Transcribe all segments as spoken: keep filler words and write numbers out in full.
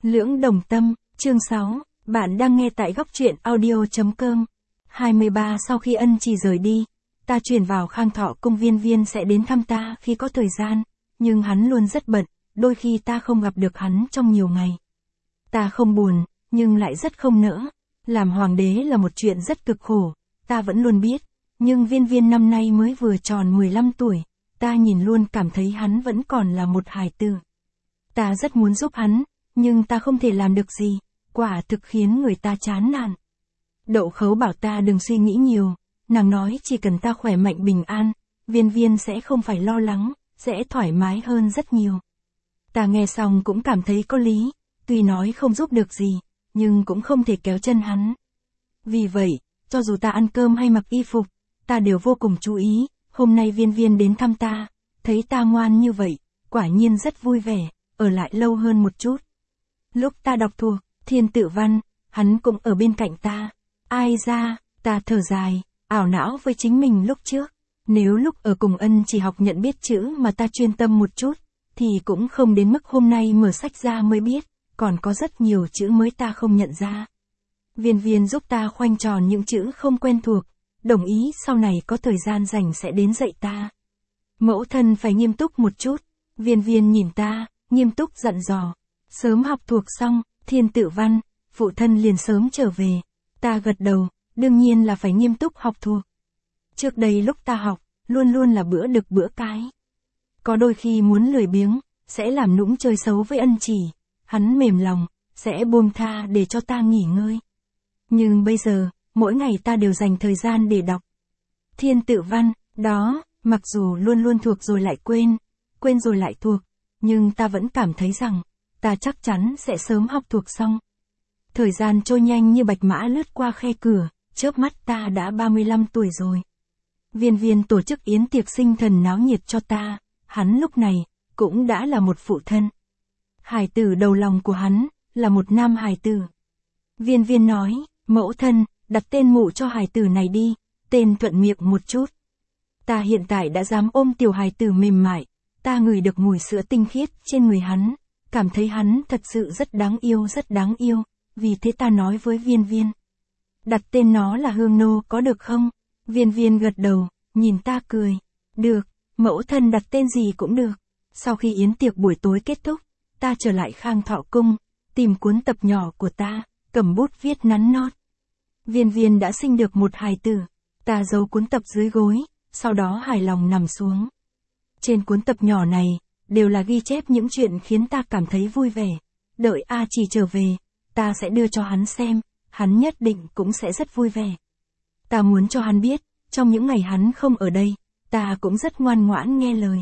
Lưỡng đồng tâm, chương sáu, bạn đang nghe tại góc truyện audio.com. hai mươi ba Sau khi Ân Trì rời đi, ta truyền vào Khang Thọ Cung Viên Viên sẽ đến thăm ta khi có thời gian, nhưng hắn luôn rất bận, đôi khi ta không gặp được hắn trong nhiều ngày. Ta không buồn, nhưng lại rất không nỡ. Làm hoàng đế là một chuyện rất cực khổ, ta vẫn luôn biết, nhưng Viên Viên năm nay mới vừa tròn mười lăm tuổi, ta nhìn luôn cảm thấy hắn vẫn còn là một hài tử. Ta rất muốn giúp hắn, nhưng ta không thể làm được gì, quả thực khiến người ta chán nản. Đậu Khấu bảo ta đừng suy nghĩ nhiều, nàng nói chỉ cần ta khỏe mạnh bình an, Viên Viên sẽ không phải lo lắng, sẽ thoải mái hơn rất nhiều. Ta nghe xong cũng cảm thấy có lý, tuy nói không giúp được gì, nhưng cũng không thể kéo chân hắn. Vì vậy, cho dù ta ăn cơm hay mặc y phục, ta đều vô cùng chú ý. Hôm nay Viên Viên đến thăm ta, thấy ta ngoan như vậy, quả nhiên rất vui vẻ, ở lại lâu hơn một chút. Lúc ta đọc thuộc Thiên Tự Văn, hắn cũng ở bên cạnh ta. Ai ra, ta thở dài, ảo não với chính mình lúc trước. Nếu lúc ở cùng Ân chỉ học nhận biết chữ mà ta chuyên tâm một chút, thì cũng không đến mức hôm nay mở sách ra mới biết, còn có rất nhiều chữ mới ta không nhận ra. Viên Viên giúp ta khoanh tròn những chữ không quen thuộc, đồng ý sau này có thời gian rảnh sẽ đến dạy ta. Mẫu thân phải nghiêm túc một chút. Viên Viên nhìn ta, nghiêm túc dặn dò. Sớm học thuộc xong, Thiên Tự Văn, phụ thân liền sớm trở về. Ta gật đầu, đương nhiên là phải nghiêm túc học thuộc. Trước đây lúc ta học, luôn luôn là bữa đực bữa cái. Có đôi khi muốn lười biếng, sẽ làm nũng chơi xấu với Ân Chỉ. Hắn mềm lòng, sẽ buông tha để cho ta nghỉ ngơi. Nhưng bây giờ, mỗi ngày ta đều dành thời gian để đọc Thiên Tự Văn, đó, mặc dù luôn luôn thuộc rồi lại quên, quên rồi lại thuộc, nhưng ta vẫn cảm thấy rằng, ta chắc chắn sẽ sớm học thuộc xong. Thời gian trôi nhanh như bạch mã lướt qua khe cửa, chớp mắt ta đã ba mươi lăm tuổi rồi. Viên Viên tổ chức yến tiệc sinh thần náo nhiệt cho ta, hắn lúc này, cũng đã là một phụ thân. Hài tử đầu lòng của hắn, là một nam hài tử. Viên Viên nói, mẫu thân, đặt tên mụ cho hài tử này đi, tên thuận miệng một chút. Ta hiện tại đã dám ôm tiểu hài tử mềm mại, ta ngửi được mùi sữa tinh khiết trên người hắn, cảm thấy hắn thật sự rất đáng yêu rất đáng yêu, vì thế ta nói với Viên Viên. Đặt tên nó là Hương Nô có được không? Viên Viên gật đầu, nhìn ta cười. Được, mẫu thân đặt tên gì cũng được. Sau khi yến tiệc buổi tối kết thúc, ta trở lại Khang Thọ Cung, tìm cuốn tập nhỏ của ta, cầm bút viết nắn nót. Viên Viên đã sinh được một hài tử, ta giấu cuốn tập dưới gối, sau đó hài lòng nằm xuống. Trên cuốn tập nhỏ này, đều là ghi chép những chuyện khiến ta cảm thấy vui vẻ. Đợi A Chỉ trở về, ta sẽ đưa cho hắn xem, hắn nhất định cũng sẽ rất vui vẻ. Ta muốn cho hắn biết, trong những ngày hắn không ở đây, ta cũng rất ngoan ngoãn nghe lời.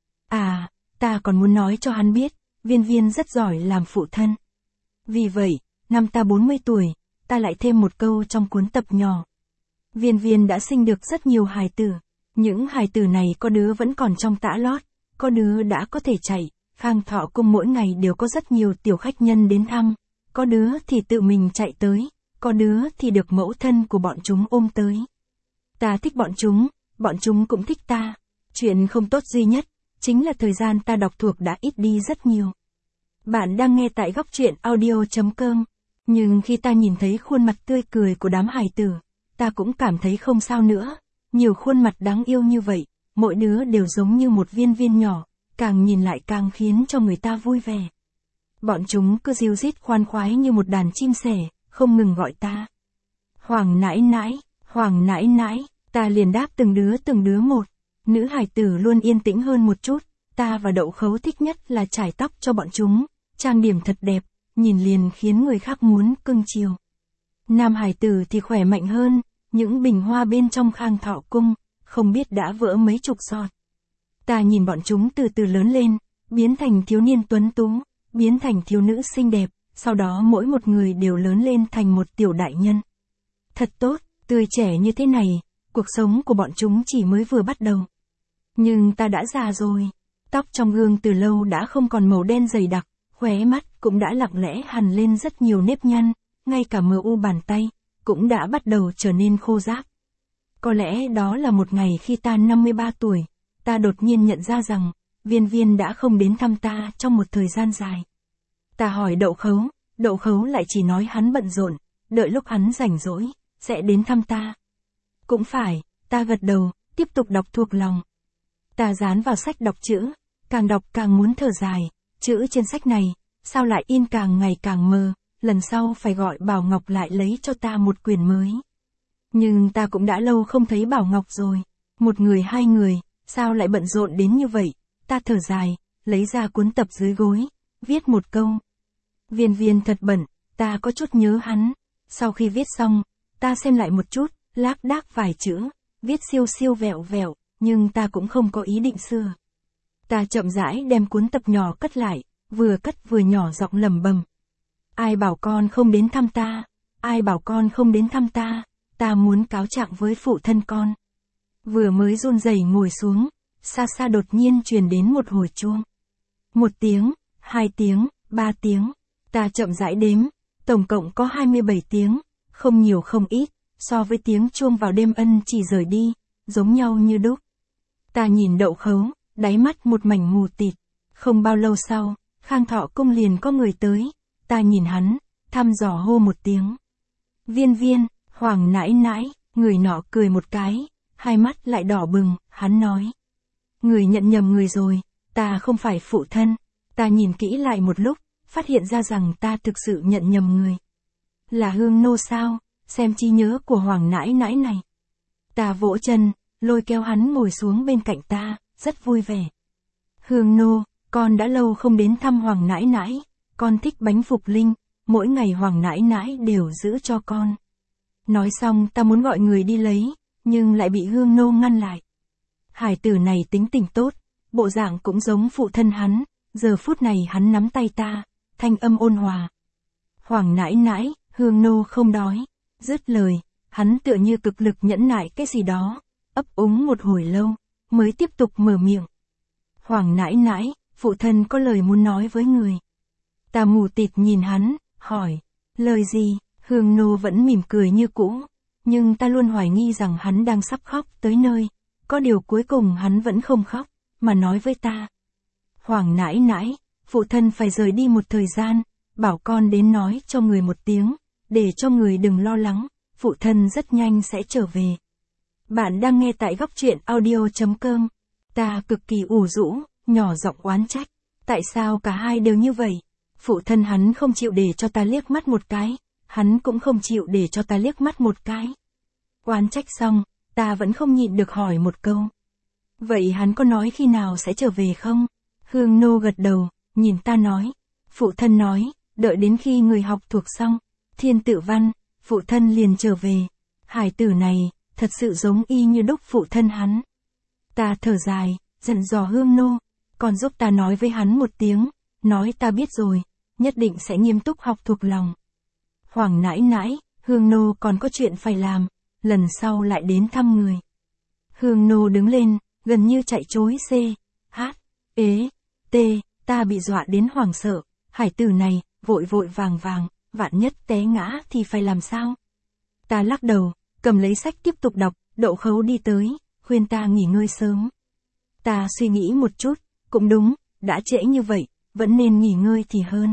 À, ta còn muốn nói cho hắn biết, Viên Viên rất giỏi làm phụ thân. Vì vậy, năm ta bốn mươi tuổi, ta lại thêm một câu trong cuốn tập nhỏ. Viên Viên đã sinh được rất nhiều hài tử. Những hài tử này có đứa vẫn còn trong tã lót, có đứa đã có thể chạy. Khang Thọ Cung mỗi ngày đều có rất nhiều tiểu khách nhân đến thăm. Có đứa thì tự mình chạy tới, có đứa thì được mẫu thân của bọn chúng ôm tới. Ta thích bọn chúng, bọn chúng cũng thích ta. Chuyện không tốt duy nhất, chính là thời gian ta đọc thuộc đã ít đi rất nhiều. Bạn đang nghe tại góc truyện audio.com. Nhưng khi ta nhìn thấy khuôn mặt tươi cười của đám hài tử, ta cũng cảm thấy không sao nữa. Nhiều khuôn mặt đáng yêu như vậy, mỗi đứa đều giống như một viên viên nhỏ, càng nhìn lại càng khiến cho người ta vui vẻ. Bọn chúng cứ ríu rít khoan khoái như một đàn chim sẻ, không ngừng gọi ta. Hoàng nãi nãi, hoàng nãi nãi, ta liền đáp từng đứa từng đứa một. Nữ hài tử luôn yên tĩnh hơn một chút, ta và Đậu Khấu thích nhất là chải tóc cho bọn chúng, trang điểm thật đẹp, nhìn liền khiến người khác muốn cưng chiều. Nam hài tử thì khỏe mạnh hơn, những bình hoa bên trong Khang Thọ Cung, không biết đã vỡ mấy chục giọt. Ta nhìn bọn chúng từ từ lớn lên, biến thành thiếu niên tuấn tú, biến thành thiếu nữ xinh đẹp, sau đó mỗi một người đều lớn lên thành một tiểu đại nhân. Thật tốt, tươi trẻ như thế này, cuộc sống của bọn chúng chỉ mới vừa bắt đầu. Nhưng ta đã già rồi, tóc trong gương từ lâu đã không còn màu đen dày đặc, khóe mắt cũng đã lặng lẽ hằn lên rất nhiều nếp nhăn, ngay cả mờ u bàn tay, cũng đã bắt đầu trở nên khô ráp. Có lẽ đó là một ngày khi ta năm mươi ba tuổi, ta đột nhiên nhận ra rằng, Viên Viên đã không đến thăm ta trong một thời gian dài. Ta hỏi Đậu Khấu, Đậu Khấu lại chỉ nói hắn bận rộn, đợi lúc hắn rảnh rỗi, sẽ đến thăm ta. Cũng phải, ta gật đầu, tiếp tục đọc thuộc lòng. Ta dán vào sách đọc chữ, càng đọc càng muốn thở dài, chữ trên sách này, sao lại in càng ngày càng mờ, lần sau phải gọi Bảo Ngọc lại lấy cho ta một quyển mới. Nhưng ta cũng đã lâu không thấy Bảo Ngọc rồi, một người hai người, sao lại bận rộn đến như vậy, ta thở dài, lấy ra cuốn tập dưới gối, viết một câu. Viên Viên thật bận, ta có chút nhớ hắn, sau khi viết xong, ta xem lại một chút, lác đác vài chữ, viết siêu siêu vẹo vẹo, nhưng ta cũng không có ý định xưa. Ta chậm rãi đem cuốn tập nhỏ cất lại, vừa cất vừa nhỏ giọng lẩm bẩm. Ai bảo con không đến thăm ta, ai bảo con không đến thăm ta, ta muốn cáo trạng với phụ thân con. Vừa mới run rẩy ngồi xuống, xa xa đột nhiên truyền đến một hồi chuông. Một tiếng, hai tiếng, ba tiếng, ta chậm rãi đếm, tổng cộng có hai mươi bảy tiếng, không nhiều không ít, so với tiếng chuông vào đêm ân chỉ rời đi, giống nhau như đúc. Ta nhìn Đậu Khấu, đáy mắt một mảnh mù tịt. Không bao lâu sau, Khang Thọ Cung liền có người tới, ta nhìn hắn, thăm dò hô một tiếng. Viên Viên, Hoàng nãi nãi, người nọ cười một cái, hai mắt lại đỏ bừng, hắn nói. Người nhận nhầm người rồi, ta không phải phụ thân. Ta nhìn kỹ lại một lúc, phát hiện ra rằng ta thực sự nhận nhầm người. Là Hương Nô sao, xem trí nhớ của Hoàng nãi nãi này. Ta vỗ chân, lôi kéo hắn ngồi xuống bên cạnh ta, rất vui vẻ. Hương Nô, con đã lâu không đến thăm Hoàng nãi nãi, con thích bánh phục linh, mỗi ngày Hoàng nãi nãi đều giữ cho con. Nói xong ta muốn gọi người đi lấy, nhưng lại bị Hương Nô ngăn lại. Hải tử này tính tình tốt, bộ dạng cũng giống phụ thân hắn, giờ phút này hắn nắm tay ta, thanh âm ôn hòa. Hoàng nãi nãi, Hương Nô không đói. Dứt lời, hắn tựa như cực lực nhẫn nại cái gì đó, ấp úng một hồi lâu, mới tiếp tục mở miệng. Hoàng nãi nãi, phụ thân có lời muốn nói với người. Ta mù tịt nhìn hắn, hỏi, lời gì? Hương Nô vẫn mỉm cười như cũ, nhưng ta luôn hoài nghi rằng hắn đang sắp khóc tới nơi, có điều cuối cùng hắn vẫn không khóc, mà nói với ta. Hoàng nãi nãi, phụ thân phải rời đi một thời gian, bảo con đến nói cho người một tiếng, để cho người đừng lo lắng, phụ thân rất nhanh sẽ trở về. Bạn đang nghe tại góc truyện audio chấm com. Ta cực kỳ ủ rũ, nhỏ giọng oán trách. Tại sao cả hai đều như vậy? Phụ thân hắn không chịu để cho ta liếc mắt một cái, hắn cũng không chịu để cho ta liếc mắt một cái. Oán trách xong, ta vẫn không nhịn được hỏi một câu. Vậy hắn có nói khi nào sẽ trở về không? Hương Nô gật đầu, nhìn ta nói. Phụ thân nói, đợi đến khi người học thuộc xong, thiên tự văn, phụ thân liền trở về. Hải tử này, thật sự giống y như đúc phụ thân hắn. Ta thở dài, dặn dò Hương Nô, còn giúp ta nói với hắn một tiếng, nói ta biết rồi, nhất định sẽ nghiêm túc học thuộc lòng. Hoàng nãi nãi, Hương Nô còn có chuyện phải làm, lần sau lại đến thăm người. Hương Nô đứng lên, gần như chạy trối c, h, ế, t, ta bị dọa đến hoảng sợ, hải tử này, vội vội vàng vàng, vạn nhất té ngã thì phải làm sao? Ta lắc đầu, cầm lấy sách tiếp tục đọc, Đậu Khấu đi tới, khuyên ta nghỉ ngơi sớm. Ta suy nghĩ một chút, cũng đúng, đã trễ như vậy, vẫn nên nghỉ ngơi thì hơn.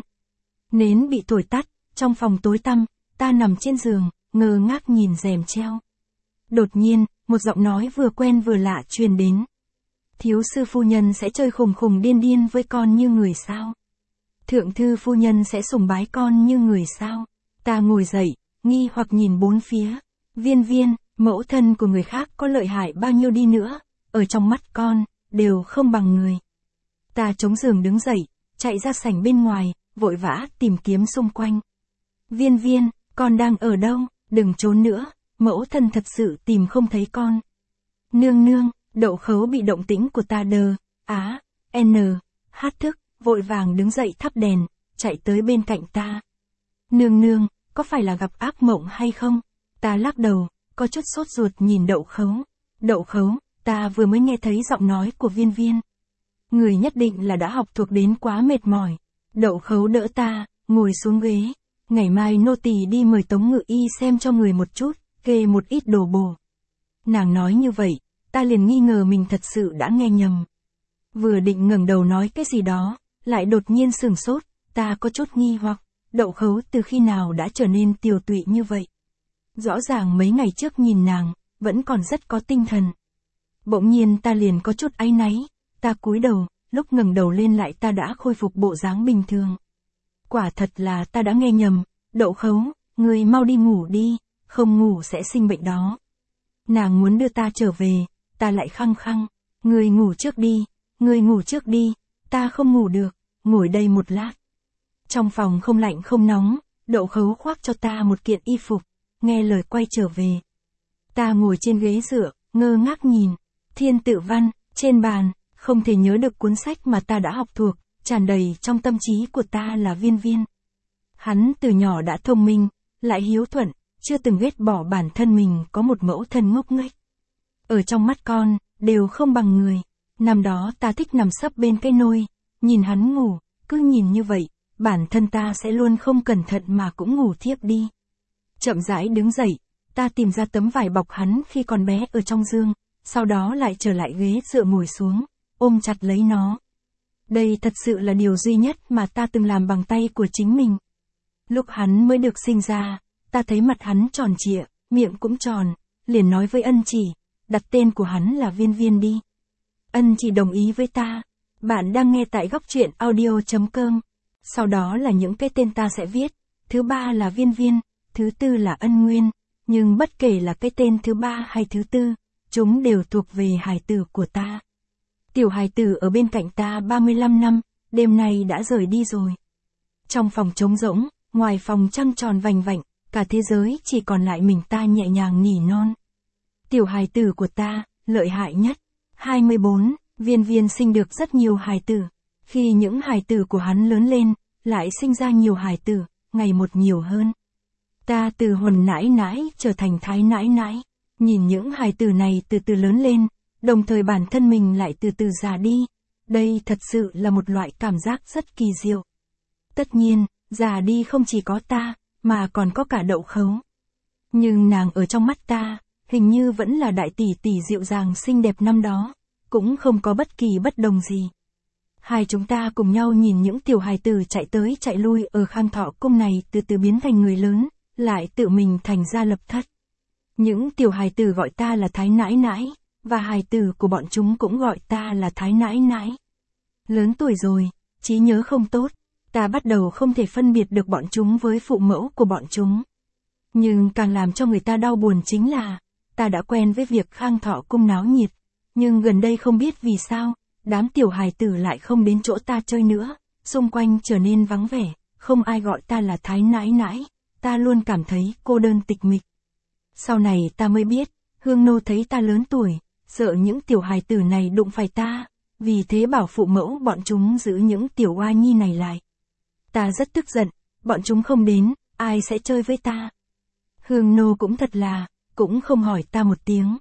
Nến bị thổi tắt, trong phòng tối tăm, ta nằm trên giường, ngơ ngác nhìn rèm treo. Đột nhiên, một giọng nói vừa quen vừa lạ truyền đến. Thiếu sư phu nhân sẽ chơi khùng khùng điên điên với con như người sao? Thượng thư phu nhân sẽ sùng bái con như người sao? Ta ngồi dậy, nghi hoặc nhìn bốn phía. Viên Viên, mẫu thân của người khác có lợi hại bao nhiêu đi nữa, ở trong mắt con, đều không bằng người. Ta chống giường đứng dậy, chạy ra sảnh bên ngoài, vội vã tìm kiếm xung quanh. Viên Viên, con đang ở đâu? Đừng trốn nữa, mẫu thân thật sự tìm không thấy con. Nương nương, Đậu Khấu bị động tĩnh của ta đờ, á, n, hát thức, vội vàng đứng dậy thắp đèn, chạy tới bên cạnh ta. Nương nương, có phải là gặp ác mộng hay không? Ta lắc đầu, có chút sốt ruột nhìn Đậu Khấu. Đậu Khấu, ta vừa mới nghe thấy giọng nói của Viên Viên. Người nhất định là đã học thuộc đến quá mệt mỏi. Đậu Khấu đỡ ta, ngồi xuống ghế. Ngày mai nô tỳ đi mời Tống Ngự Y xem cho người một chút, kê một ít đồ bổ. Nàng nói như vậy, ta liền nghi ngờ mình thật sự đã nghe nhầm. Vừa định ngẩng đầu nói cái gì đó, lại đột nhiên sửng sốt, Ta có chút nghi hoặc, Đậu Khấu từ khi nào đã trở nên tiều tụy như vậy. Rõ ràng mấy ngày trước nhìn nàng, vẫn còn rất có tinh thần. Bỗng nhiên ta liền có chút áy náy, ta cúi đầu, lúc ngẩng đầu lên lại ta đã khôi phục bộ dáng bình thường. Quả thật là ta đã nghe nhầm, Đậu Khấu, ngươi mau đi ngủ đi, không ngủ sẽ sinh bệnh đó. Nàng muốn đưa ta trở về, ta lại khăng khăng, ngươi ngủ trước đi, ngươi ngủ trước đi, ta không ngủ được, ngồi đây một lát. Trong phòng không lạnh không nóng, Đậu Khấu khoác cho ta một kiện y phục, nghe lời quay trở về. Ta ngồi trên ghế dựa, ngơ ngác nhìn, thiên tự văn, trên bàn, không thể nhớ được cuốn sách mà ta đã học thuộc, tràn đầy trong tâm trí của ta là Viên Viên. Hắn từ nhỏ đã thông minh, lại hiếu thuận, chưa từng ghét bỏ bản thân mình có một mẫu thân ngốc nghếch. Ở trong mắt con, đều không bằng người. Năm đó ta thích nằm sấp bên cái nôi, nhìn hắn ngủ, cứ nhìn như vậy, bản thân ta sẽ luôn không cẩn thận mà cũng ngủ thiếp đi. Chậm rãi đứng dậy, ta tìm ra tấm vải bọc hắn khi còn bé ở trong giường, sau đó lại trở lại ghế dựa ngồi xuống, ôm chặt lấy nó. Đây thật sự là điều duy nhất mà ta từng làm bằng tay của chính mình. Lúc hắn mới được sinh ra, ta thấy mặt hắn tròn trịa, miệng cũng tròn, liền nói với Ân Chỉ, đặt tên của hắn là Viên Viên đi. Ân Chỉ đồng ý với ta. Bạn đang nghe tại góc truyện audio chấm com. Sau đó là những cái tên ta sẽ viết, thứ ba là Viên Viên, thứ tư là Ân Nguyên, nhưng bất kể là cái tên thứ ba hay thứ tư, chúng đều thuộc về hài tử của ta. Tiểu hài tử ở bên cạnh ta ba mươi lăm năm, đêm nay đã rời đi rồi. Trong phòng trống rỗng, ngoài phòng trăng tròn vành vạnh, cả thế giới chỉ còn lại mình ta nhẹ nhàng nỉ non. Tiểu hài tử của ta, lợi hại nhất. hai mươi bốn, Viên Viên sinh được rất nhiều hài tử. Khi những hài tử của hắn lớn lên, lại sinh ra nhiều hài tử, ngày một nhiều hơn. Ta từ Huần nãi nãi trở thành Thái nãi nãi, nhìn những hài tử này từ từ lớn lên, đồng thời bản thân mình lại từ từ già đi. Đây thật sự là một loại cảm giác rất kỳ diệu. Tất nhiên, già đi không chỉ có ta, mà còn có cả Đậu Khấu. Nhưng nàng ở trong mắt ta, hình như vẫn là đại tỷ tỷ dịu dàng xinh đẹp năm đó, cũng không có bất kỳ bất đồng gì. Hai chúng ta cùng nhau nhìn những tiểu hài tử chạy tới chạy lui ở Khang Thọ cung này từ từ biến thành người lớn, lại tự mình thành ra lập thất. Những tiểu hài tử gọi ta là Thái nãi nãi, và hài tử của bọn chúng cũng gọi ta là Thái nãi nãi. Lớn tuổi rồi, trí nhớ không tốt, ta bắt đầu không thể phân biệt được bọn chúng với phụ mẫu của bọn chúng. Nhưng càng làm cho người ta đau buồn chính là, ta đã quen với việc Khang Thọ cung náo nhiệt, nhưng gần đây không biết vì sao, đám tiểu hài tử lại không đến chỗ ta chơi nữa, xung quanh trở nên vắng vẻ, không ai gọi ta là Thái nãi nãi, ta luôn cảm thấy cô đơn tịch mịch. Sau này ta mới biết, Hương Nô thấy ta lớn tuổi, sợ những tiểu hài tử này đụng phải ta, vì thế bảo phụ mẫu bọn chúng giữ những tiểu oa nhi này lại. Ta rất tức giận, bọn chúng không đến, ai sẽ chơi với ta? Hương Nô cũng thật là, cũng không hỏi ta một tiếng.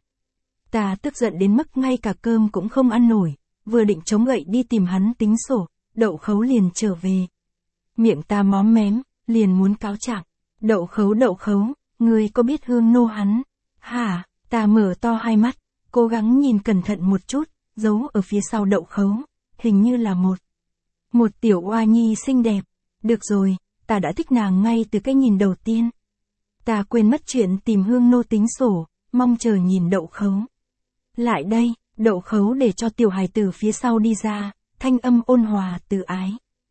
Ta tức giận đến mức ngay cả cơm cũng không ăn nổi, vừa định chống gậy đi tìm hắn tính sổ, Đậu Khấu liền trở về. Miệng ta móm mém, liền muốn cáo trạng. Đậu Khấu Đậu Khấu, ngươi có biết Hương Nô hắn? Hả? Ta mở to hai mắt, cố gắng nhìn cẩn thận một chút, giấu ở phía sau Đậu Khấu, hình như là một. Một tiểu oa nhi xinh đẹp. Được rồi, ta đã thích nàng ngay từ cái nhìn đầu tiên. Ta quên mất chuyện tìm Hương Nô tính sổ, mong chờ nhìn Đậu Khấu. Lại đây, Đậu Khấu để cho tiểu hài tử phía sau đi ra, thanh âm ôn hòa từ ái.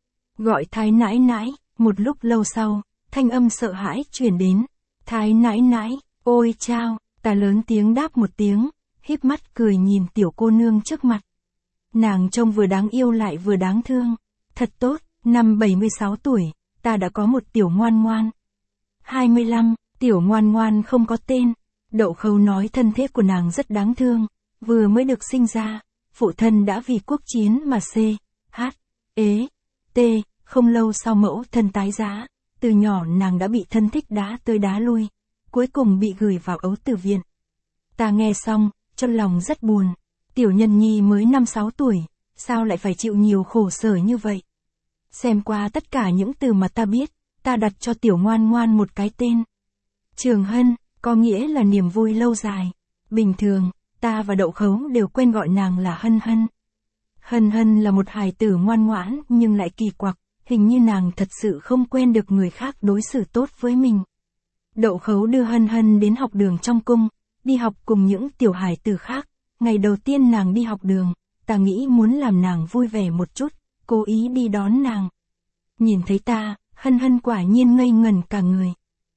Gọi Thái nãi nãi, một lúc lâu sau, thanh âm sợ hãi truyền đến. Thái nãi nãi, ôi chao, ta lớn tiếng đáp một tiếng, híp mắt cười nhìn tiểu cô nương trước mặt. Nàng trông vừa đáng yêu lại vừa đáng thương. Thật tốt, năm bảy mươi sáu tuổi, ta đã có một tiểu ngoan ngoan. hai mươi lăm, tiểu ngoan ngoan không có tên. Đậu Khấu nói thân thế của nàng rất đáng thương, vừa mới được sinh ra, phụ thân đã vì quốc chiến mà c, h, ế, t, không lâu sau mẫu thân tái giá, từ nhỏ nàng đã bị thân thích đá tới đá lui, cuối cùng bị gửi vào ấu tử viện. Ta nghe xong, trong lòng rất buồn, tiểu nhân nhi mới năm sáu tuổi, sao lại phải chịu nhiều khổ sở như vậy? Xem qua tất cả những từ mà ta biết, ta đặt cho tiểu ngoan ngoan một cái tên. Trường Hân, có nghĩa là niềm vui lâu dài. Bình thường, ta và Đậu Khấu đều quen gọi nàng là Hân Hân. Hân Hân là một hài tử ngoan ngoãn nhưng lại kỳ quặc, hình như nàng thật sự không quen được người khác đối xử tốt với mình. Đậu Khấu đưa Hân Hân đến học đường trong cung, đi học cùng những tiểu hài tử khác. Ngày đầu tiên nàng đi học đường, ta nghĩ muốn làm nàng vui vẻ một chút, cố ý đi đón nàng. Nhìn thấy ta, Hân Hân quả nhiên ngây ngẩn cả người.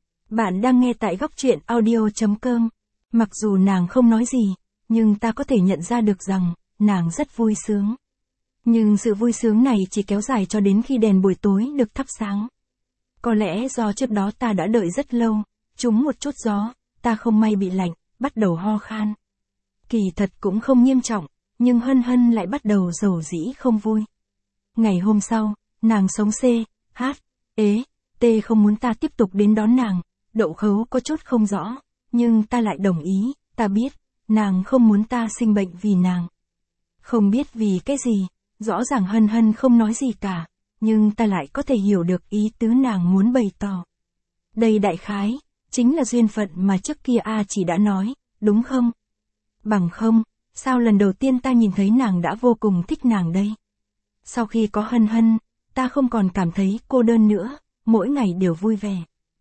Bạn đang nghe tại góc truyện audio chấm com. Mặc dù nàng không nói gì, nhưng ta có thể nhận ra được rằng, nàng rất vui sướng. Nhưng sự vui sướng này chỉ kéo dài cho đến khi đèn buổi tối được thắp sáng. Có lẽ do trước đó ta đã đợi rất lâu, trúng một chút gió, ta không may bị lạnh, bắt đầu ho khan. Kỳ thật cũng không nghiêm trọng, nhưng Hân Hân lại bắt đầu rầu rĩ không vui. Ngày hôm sau, nàng sống C, H, ế, T không muốn ta tiếp tục đến đón nàng. Đậu Khấu có chút không rõ, nhưng ta lại đồng ý, ta biết, nàng không muốn ta sinh bệnh vì nàng. Không biết vì cái gì, rõ ràng Hân Hân không nói gì cả, nhưng ta lại có thể hiểu được ý tứ nàng muốn bày tỏ. Đây đại khái, chính là duyên phận mà trước kia A chỉ đã nói, đúng không? Bằng không, sao lần đầu tiên ta nhìn thấy nàng đã vô cùng thích nàng đây? Sau khi có Hân Hân, ta không còn cảm thấy cô đơn nữa, mỗi ngày đều vui vẻ.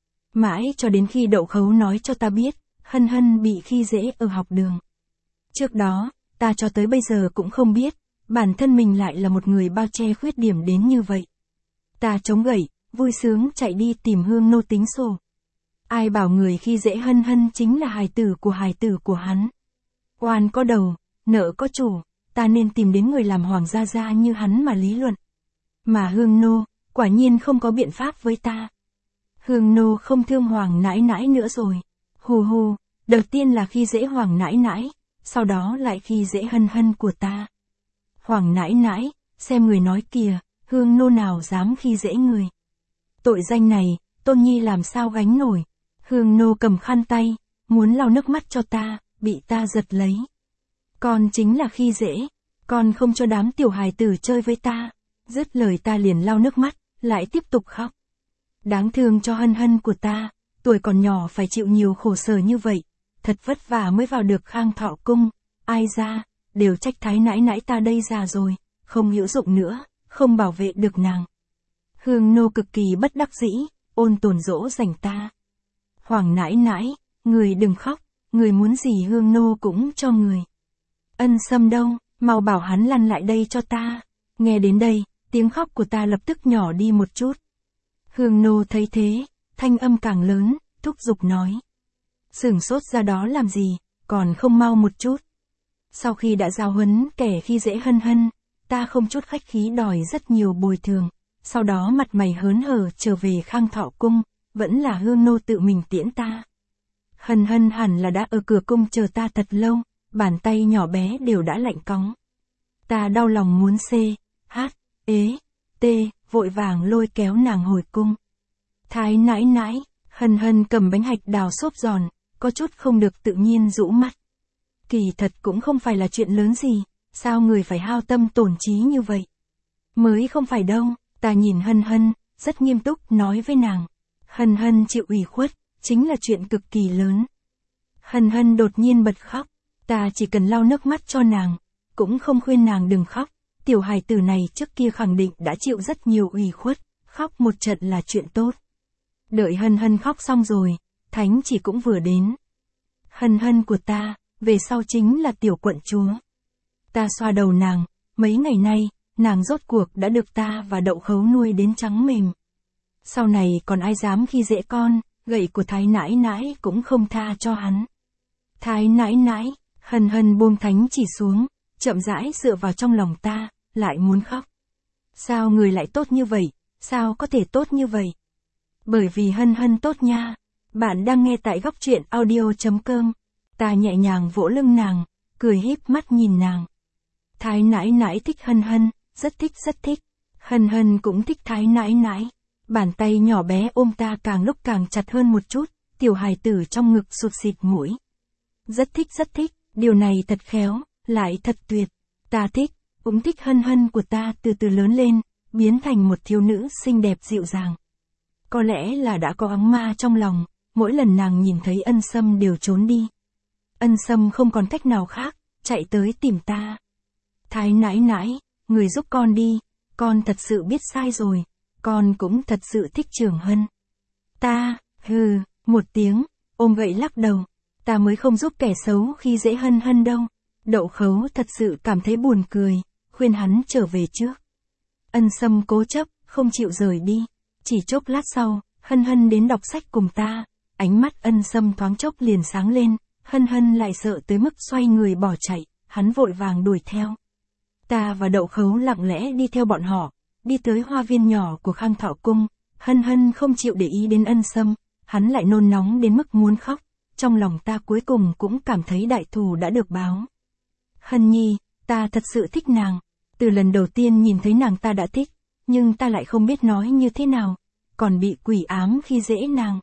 Mãi cho đến khi Đậu Khấu nói cho ta biết, Hân Hân bị khi dễ ở học đường. Trước đó, ta cho tới bây giờ cũng không biết, bản thân mình lại là một người bao che khuyết điểm đến như vậy. Ta chống gậy, vui sướng chạy đi tìm Hương Nô tính sổ. Ai bảo người khi dễ Hân Hân chính là hài tử của hài tử của hắn. Oan có đầu, nợ có chủ, ta nên tìm đến người làm hoàng gia gia như hắn mà lý luận. Mà Hương Nô, quả nhiên không có biện pháp với ta. Hương Nô không thương hoàng nãi nãi nữa rồi. Hù hù, đầu tiên là khi dễ hoàng nãi nãi, sau đó lại khi dễ Hân Hân của ta. Hoàng nãi nãi, xem người nói kìa, Hương Nô nào dám khi dễ người. Tội danh này, Tôn Nhi làm sao gánh nổi. Hương Nô cầm khăn tay, muốn lau nước mắt cho ta, bị ta giật lấy. Con chính là khi dễ, con không cho đám tiểu hài tử chơi với ta. Dứt lời ta liền lau nước mắt, lại tiếp tục khóc. Đáng thương cho Hân Hân của ta, tuổi còn nhỏ phải chịu nhiều khổ sở như vậy, thật vất vả mới vào được Khang Thọ cung, ai ra, đều trách thái nãi nãi ta đây già rồi, không hữu dụng nữa, không bảo vệ được nàng. Hương Nô cực kỳ bất đắc dĩ, ôn tồn dỗ dành ta. Hoàng nãi nãi, người đừng khóc, người muốn gì Hương Nô cũng cho người. Ân Sâm đâu, mau bảo hắn lăn lại đây cho ta. Nghe đến đây, tiếng khóc của ta lập tức nhỏ đi một chút. Hương Nô thấy thế, thanh âm càng lớn, thúc giục nói. Sửng sốt ra đó làm gì, còn không mau một chút. Sau khi đã giáo huấn kẻ khi dễ Hân Hân, ta không chút khách khí đòi rất nhiều bồi thường. Sau đó mặt mày hớn hở trở về Khang Thọ cung, vẫn là Hương Nô tự mình tiễn ta. Hân Hân hẳn là đã ở cửa cung chờ ta thật lâu, bàn tay nhỏ bé đều đã lạnh cóng. Ta đau lòng muốn C, H, ế, T, vội vàng lôi kéo nàng hồi cung. Thái nãi nãi, Hân Hân cầm bánh hạch đào xốp giòn, có chút không được tự nhiên rũ mắt. Kỳ thật cũng không phải là chuyện lớn gì, sao người phải hao tâm tổn trí như vậy? Mới không phải đâu, ta nhìn Hân Hân, rất nghiêm túc nói với nàng. Hân Hân chịu ủy khuất, chính là chuyện cực kỳ lớn. Hân Hân đột nhiên bật khóc, ta chỉ cần lau nước mắt cho nàng, cũng không khuyên nàng đừng khóc. Tiểu hài tử này trước kia khẳng định đã chịu rất nhiều ủy khuất, khóc một trận là chuyện tốt. Đợi Hân Hân khóc xong rồi, Thánh chỉ cũng vừa đến. Hân Hân của ta, về sau chính là tiểu quận chúa. Ta xoa đầu nàng, mấy ngày nay, nàng rốt cuộc đã được ta và Đậu Khấu nuôi đến trắng mềm. Sau này còn ai dám khi dễ con, gậy của thái nãi nãi cũng không tha cho hắn. Thái nãi nãi, Hân Hân buông Thánh chỉ xuống, chậm rãi dựa vào trong lòng ta, lại muốn khóc. Sao người lại tốt như vậy, sao có thể tốt như vậy? Bởi vì Hân Hân tốt nha. Bạn đang nghe tại góc truyện audio chấm com. Ta nhẹ nhàng vỗ lưng nàng, cười híp mắt nhìn nàng. Thái nãi nãi thích Hân Hân, rất thích rất thích. Hân Hân cũng thích thái nãi nãi. Bàn tay nhỏ bé ôm ta càng lúc càng chặt hơn một chút, tiểu hài tử trong ngực sụt xịt mũi. Rất thích rất thích, điều này thật khéo, lại thật tuyệt. Ta thích, cũng thích Hân Hân của ta từ từ lớn lên, biến thành một thiếu nữ xinh đẹp dịu dàng. Có lẽ là đã có áng ma trong lòng, mỗi lần nàng nhìn thấy Ân Sâm đều trốn đi. Ân Sâm không còn cách nào khác, chạy tới tìm ta. Thái nãi nãi, người giúp con đi, con thật sự biết sai rồi, con cũng thật sự thích Trường Hân. Ta, hừ, một tiếng, ôm gậy lắc đầu. Ta mới không giúp kẻ xấu khi dễ Hân Hân đâu. Đậu Khấu thật sự cảm thấy buồn cười, khuyên hắn trở về trước. Ân Sâm cố chấp, không chịu rời đi. Chỉ chốc lát sau, Hân Hân đến đọc sách cùng ta. Ánh mắt Ân Sâm thoáng chốc liền sáng lên, Hân Hân lại sợ tới mức xoay người bỏ chạy, hắn vội vàng đuổi theo. Ta và Đậu Khấu lặng lẽ đi theo bọn họ, đi tới hoa viên nhỏ của Khang Thọ Cung. Hân Hân không chịu để ý đến Ân Sâm, hắn lại nôn nóng đến mức muốn khóc. Trong lòng ta cuối cùng cũng cảm thấy đại thù đã được báo. Hân Nhi, ta thật sự thích nàng. Từ lần đầu tiên nhìn thấy nàng ta đã thích, nhưng ta lại không biết nói như thế nào, còn bị quỷ ám khi dễ nàng.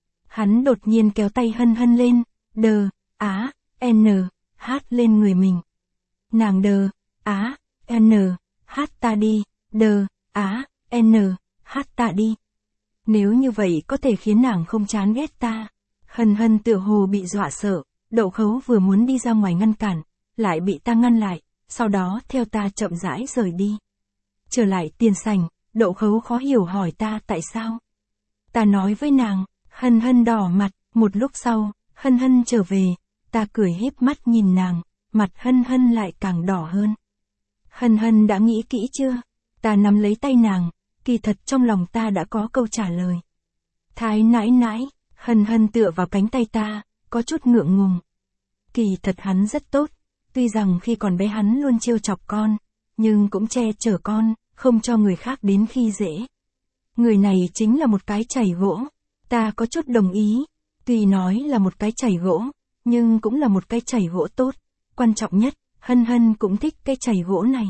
Hắn đột nhiên kéo tay Hân Hân lên, đờ, á, n, hát lên người mình. Nàng đờ, á, n, hát ta đi, đờ, á, n, hát ta đi. Nếu như vậy có thể khiến nàng không chán ghét ta. Hân Hân tựa hồ bị dọa sợ, Đậu Khấu vừa muốn đi ra ngoài ngăn cản, lại bị ta ngăn lại, sau đó theo ta chậm rãi rời đi. Trở lại tiền sảnh, Đậu Khấu khó hiểu hỏi ta tại sao. Ta nói với nàng, Hân Hân đỏ mặt, một lúc sau, Hân Hân trở về, ta cười híp mắt nhìn nàng, mặt Hân Hân lại càng đỏ hơn. Hân Hân đã nghĩ kỹ chưa? Ta nắm lấy tay nàng, kỳ thật trong lòng ta đã có câu trả lời. Thái nãi nãi, Hân Hân tựa vào cánh tay ta, có chút ngượng ngùng. Kỳ thật hắn rất tốt, tuy rằng khi còn bé hắn luôn trêu chọc con, nhưng cũng che chở con, không cho người khác đến khi dễ. Người này chính là một cái chày gỗ, ta có chút đồng ý, tuy nói là một cái chày gỗ, nhưng cũng là một cái chày gỗ tốt, quan trọng nhất, Hân Hân cũng thích cái chày gỗ này.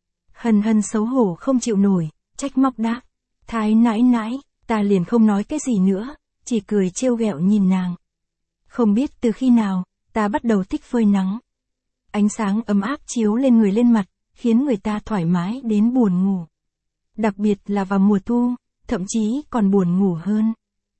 Hân Hân xấu hổ không chịu nổi, trách móc đáp, thái nãi nãi, ta liền không nói cái gì nữa, chỉ cười trêu ghẹo nhìn nàng. Không biết từ khi nào, ta bắt đầu thích phơi nắng. Ánh sáng ấm áp chiếu lên người lên mặt, khiến người ta thoải mái đến buồn ngủ. Đặc biệt là vào mùa thu, thậm chí còn buồn ngủ hơn.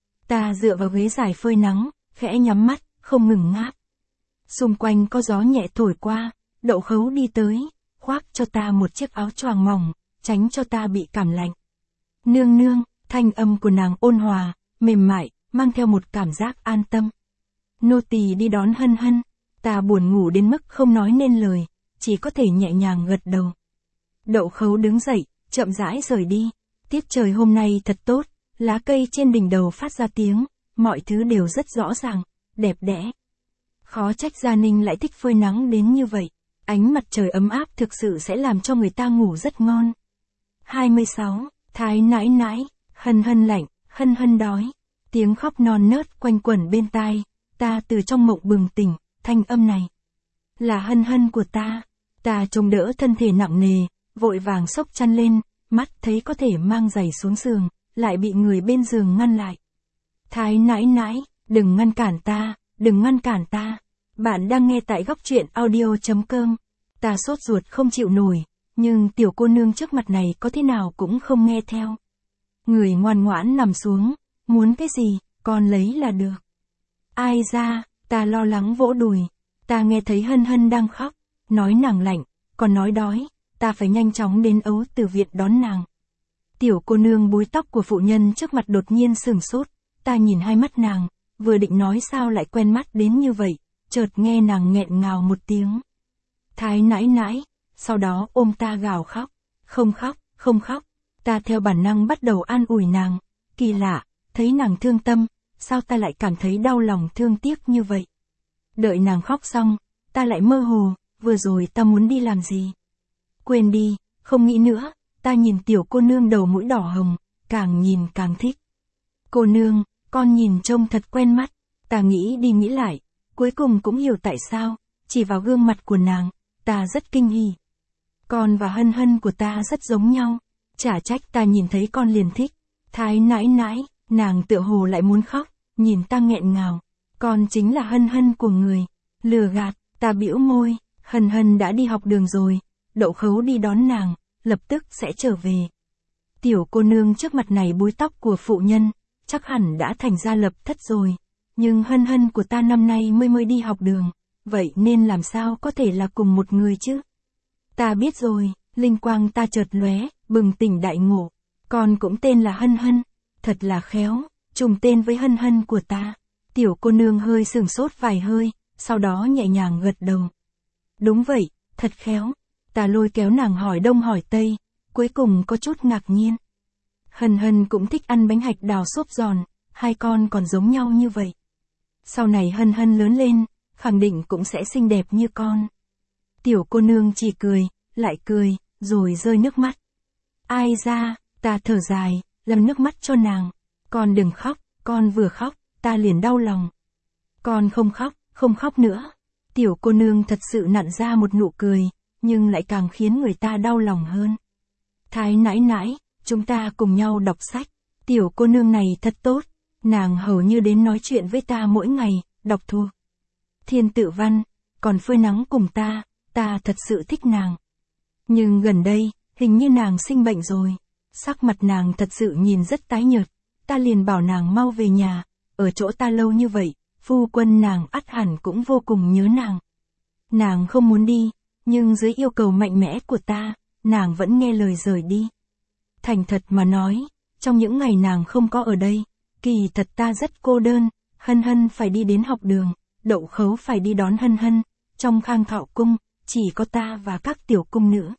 Ta dựa vào ghế dài phơi nắng, khẽ nhắm mắt, không ngừng ngáp. Xung quanh có gió nhẹ thổi qua, Đậu Khấu đi tới, khoác cho ta một chiếc áo choàng mỏng, tránh cho ta bị cảm lạnh. Nương nương, thanh âm của nàng ôn hòa, mềm mại, mang theo một cảm giác an tâm. Nô tỳ đi đón Hân Hân, ta buồn ngủ đến mức không nói nên lời, chỉ có thể nhẹ nhàng gật đầu. Đậu Khấu đứng dậy, chậm rãi rời đi. Tiết trời hôm nay thật tốt, lá cây trên đỉnh đầu phát ra tiếng, mọi thứ đều rất rõ ràng, đẹp đẽ. Khó trách Gia Ninh lại thích phơi nắng đến như vậy, ánh mặt trời ấm áp thực sự sẽ làm cho người ta ngủ rất ngon. hai mươi sáu. Thái nãi nãi, Hân Hân lạnh, Hân Hân đói. Tiếng khóc non nớt quanh quẩn bên tai, ta từ trong mộng bừng tỉnh, thanh âm này là Hân Hân của ta. Ta chống đỡ thân thể nặng nề, vội vàng xốc chăn lên, mắt thấy có thể mang giày xuống giường, lại bị người bên giường ngăn lại. Thái nãi nãi, đừng ngăn cản ta, đừng ngăn cản ta. Bạn đang nghe tại góc truyện audio chấm com. Ta sốt ruột không chịu nổi, nhưng tiểu cô nương trước mặt này có thế nào cũng không nghe theo. Người ngoan ngoãn nằm xuống, muốn cái gì, con lấy là được. Ai ra, ta lo lắng vỗ đùi. Ta nghe thấy Hân Hân đang khóc, nói nàng lạnh, còn nói đói, ta phải nhanh chóng đến ấu tử viện đón nàng. Tiểu cô nương búi tóc của phụ nhân trước mặt đột nhiên sửng sốt, ta nhìn hai mắt nàng, vừa định nói sao lại quen mắt đến như vậy, chợt nghe nàng nghẹn ngào một tiếng. Thái nãi nãi, sau đó ôm ta gào khóc, không khóc, không khóc, ta theo bản năng bắt đầu an ủi nàng, kỳ lạ, thấy nàng thương tâm, sao ta lại cảm thấy đau lòng thương tiếc như vậy. Đợi nàng khóc xong, ta lại mơ hồ, vừa rồi ta muốn đi làm gì. Quên đi, không nghĩ nữa, ta nhìn tiểu cô nương đầu mũi đỏ hồng, càng nhìn càng thích. Cô nương, con nhìn trông thật quen mắt, ta nghĩ đi nghĩ lại, cuối cùng cũng hiểu tại sao, chỉ vào gương mặt của nàng, ta rất kinh hỉ. Con và Hân Hân của ta rất giống nhau, chả trách ta nhìn thấy con liền thích. Thái nãi nãi, nàng tựa hồ lại muốn khóc, nhìn ta nghẹn ngào, con chính là Hân Hân của người. Lừa gạt, ta bĩu môi, Hân Hân đã đi học đường rồi, Đậu Khấu đi đón nàng, lập tức sẽ trở về. Tiểu cô nương trước mặt này búi tóc của phụ nhân, chắc hẳn đã thành gia lập thất rồi, nhưng Hân Hân của ta năm nay mới mới đi học đường, vậy nên làm sao có thể là cùng một người chứ? Ta biết rồi, linh quang ta chợt lóe, bừng tỉnh đại ngộ. Con cũng tên là Hân Hân, thật là khéo, trùng tên với Hân Hân của ta. Tiểu cô nương hơi sửng sốt vài hơi, sau đó nhẹ nhàng gật đầu. Đúng vậy, thật khéo. Ta lôi kéo nàng hỏi đông hỏi tây, cuối cùng có chút ngạc nhiên. Hân Hân cũng thích ăn bánh hạch đào xốp giòn, hai con còn giống nhau như vậy. Sau này Hân Hân lớn lên, khẳng định cũng sẽ xinh đẹp như con. Tiểu cô nương chỉ cười, lại cười, rồi rơi nước mắt. Ai ra, ta thở dài, lau nước mắt cho nàng. Con đừng khóc, con vừa khóc, ta liền đau lòng. Con không khóc, không khóc nữa. Tiểu cô nương thật sự nặn ra một nụ cười, nhưng lại càng khiến người ta đau lòng hơn. Thái nãi nãi, chúng ta cùng nhau đọc sách. Tiểu cô nương này thật tốt, nàng hầu như đến nói chuyện với ta mỗi ngày, đọc thuộc Thiên Tự Văn, còn phơi nắng cùng ta, ta thật sự thích nàng. Nhưng gần đây, hình như nàng sinh bệnh rồi. Sắc mặt nàng thật sự nhìn rất tái nhợt, ta liền bảo nàng mau về nhà, ở chỗ ta lâu như vậy, phu quân nàng ắt hẳn cũng vô cùng nhớ nàng. Nàng không muốn đi, nhưng dưới yêu cầu mạnh mẽ của ta, nàng vẫn nghe lời rời đi. Thành thật mà nói, trong những ngày nàng không có ở đây, kỳ thật ta rất cô đơn, Hân Hân phải đi đến học đường, Đậu Khấu phải đi đón Hân Hân, trong Khang Thọ cung, chỉ có ta và các tiểu cung nữ.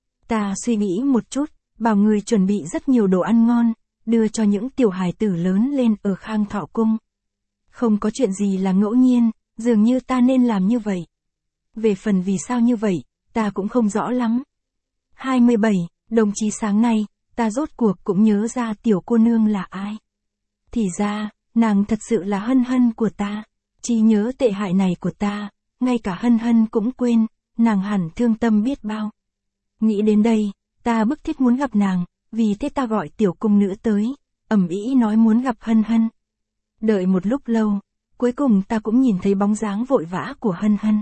Ta suy nghĩ một chút, bảo người chuẩn bị rất nhiều đồ ăn ngon, đưa cho những tiểu hài tử lớn lên ở Khang Thọ cung. Không có chuyện gì là ngẫu nhiên, dường như ta nên làm như vậy. Về phần vì sao như vậy, ta cũng không rõ lắm. hai mươi bảy, đồng chí sáng nay, ta rốt cuộc cũng nhớ ra tiểu cô nương là ai. Thì ra, nàng thật sự là Hân Hân của ta. Trí nhớ tệ hại này của ta, ngay cả Hân Hân cũng quên, nàng hẳn thương tâm biết bao. Nghĩ đến đây, ta bức thiết muốn gặp nàng, vì thế ta gọi tiểu cung nữ tới, ầm ĩ nói muốn gặp Hân Hân. Đợi một lúc lâu, cuối cùng ta cũng nhìn thấy bóng dáng vội vã của Hân Hân.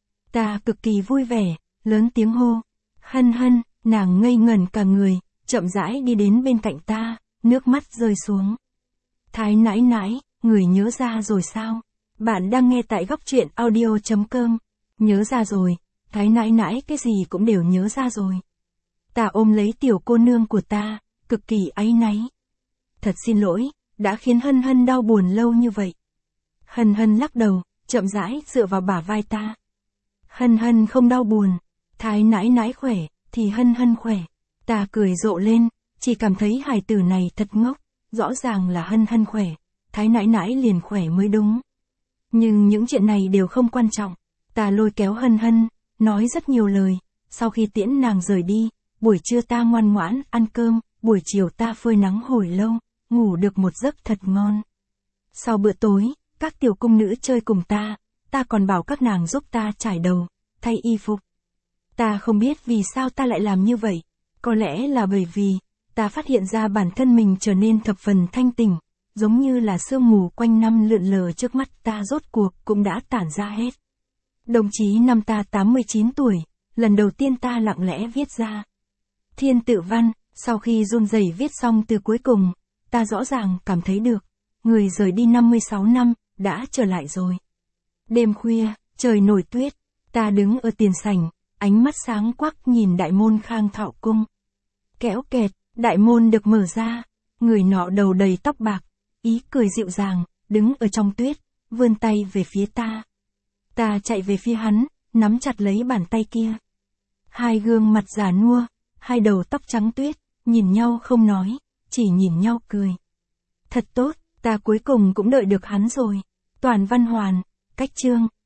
Ta cực kỳ vui vẻ, lớn tiếng hô. Hân Hân, nàng ngây ngẩn cả người, chậm rãi đi đến bên cạnh ta, nước mắt rơi xuống. Thái nãi nãi, người nhớ ra rồi sao? Bạn đang nghe tại góc truyện audio chấm com. Nhớ ra rồi, thái nãi nãi cái gì cũng đều nhớ ra rồi. Ta ôm lấy tiểu cô nương của ta, cực kỳ áy náy. Thật xin lỗi, đã khiến Hân Hân đau buồn lâu như vậy. Hân Hân lắc đầu, chậm rãi dựa vào bả vai ta. Hân Hân không đau buồn, thái nãi nãi khỏe, thì Hân Hân khỏe. Ta cười rộ lên, chỉ cảm thấy hài tử này thật ngốc, rõ ràng là Hân Hân khỏe, thái nãi nãi liền khỏe mới đúng. Nhưng những chuyện này đều không quan trọng, ta lôi kéo Hân Hân, nói rất nhiều lời, sau khi tiễn nàng rời đi, buổi trưa ta ngoan ngoãn ăn cơm, buổi chiều ta phơi nắng hồi lâu, ngủ được một giấc thật ngon. Sau bữa tối, các tiểu cung nữ chơi cùng ta, ta còn bảo các nàng giúp ta trải đầu, thay y phục. Ta không biết vì sao ta lại làm như vậy, có lẽ là bởi vì, ta phát hiện ra bản thân mình trở nên thập phần thanh tỉnh, giống như là sương mù quanh năm lượn lờ trước mắt ta rốt cuộc cũng đã tản ra hết. Đồng chí năm ta tám mươi chín tuổi, lần đầu tiên ta lặng lẽ viết ra Thiên Tự Văn, sau khi run rẩy viết xong từ cuối cùng, ta rõ ràng cảm thấy được, người rời đi năm mươi sáu năm, đã trở lại rồi. Đêm khuya, trời nổi tuyết, ta đứng ở tiền sảnh, ánh mắt sáng quắc nhìn đại môn Khang Thọ cung. Kéo kẹt, đại môn được mở ra, người nọ đầu đầy tóc bạc, ý cười dịu dàng, đứng ở trong tuyết, vươn tay về phía ta. Ta chạy về phía hắn, nắm chặt lấy bàn tay kia. Hai gương mặt già nua, hai đầu tóc trắng tuyết, nhìn nhau không nói, chỉ nhìn nhau cười. Thật tốt, ta cuối cùng cũng đợi được hắn rồi. Toàn Văn Hoàn, cách chương.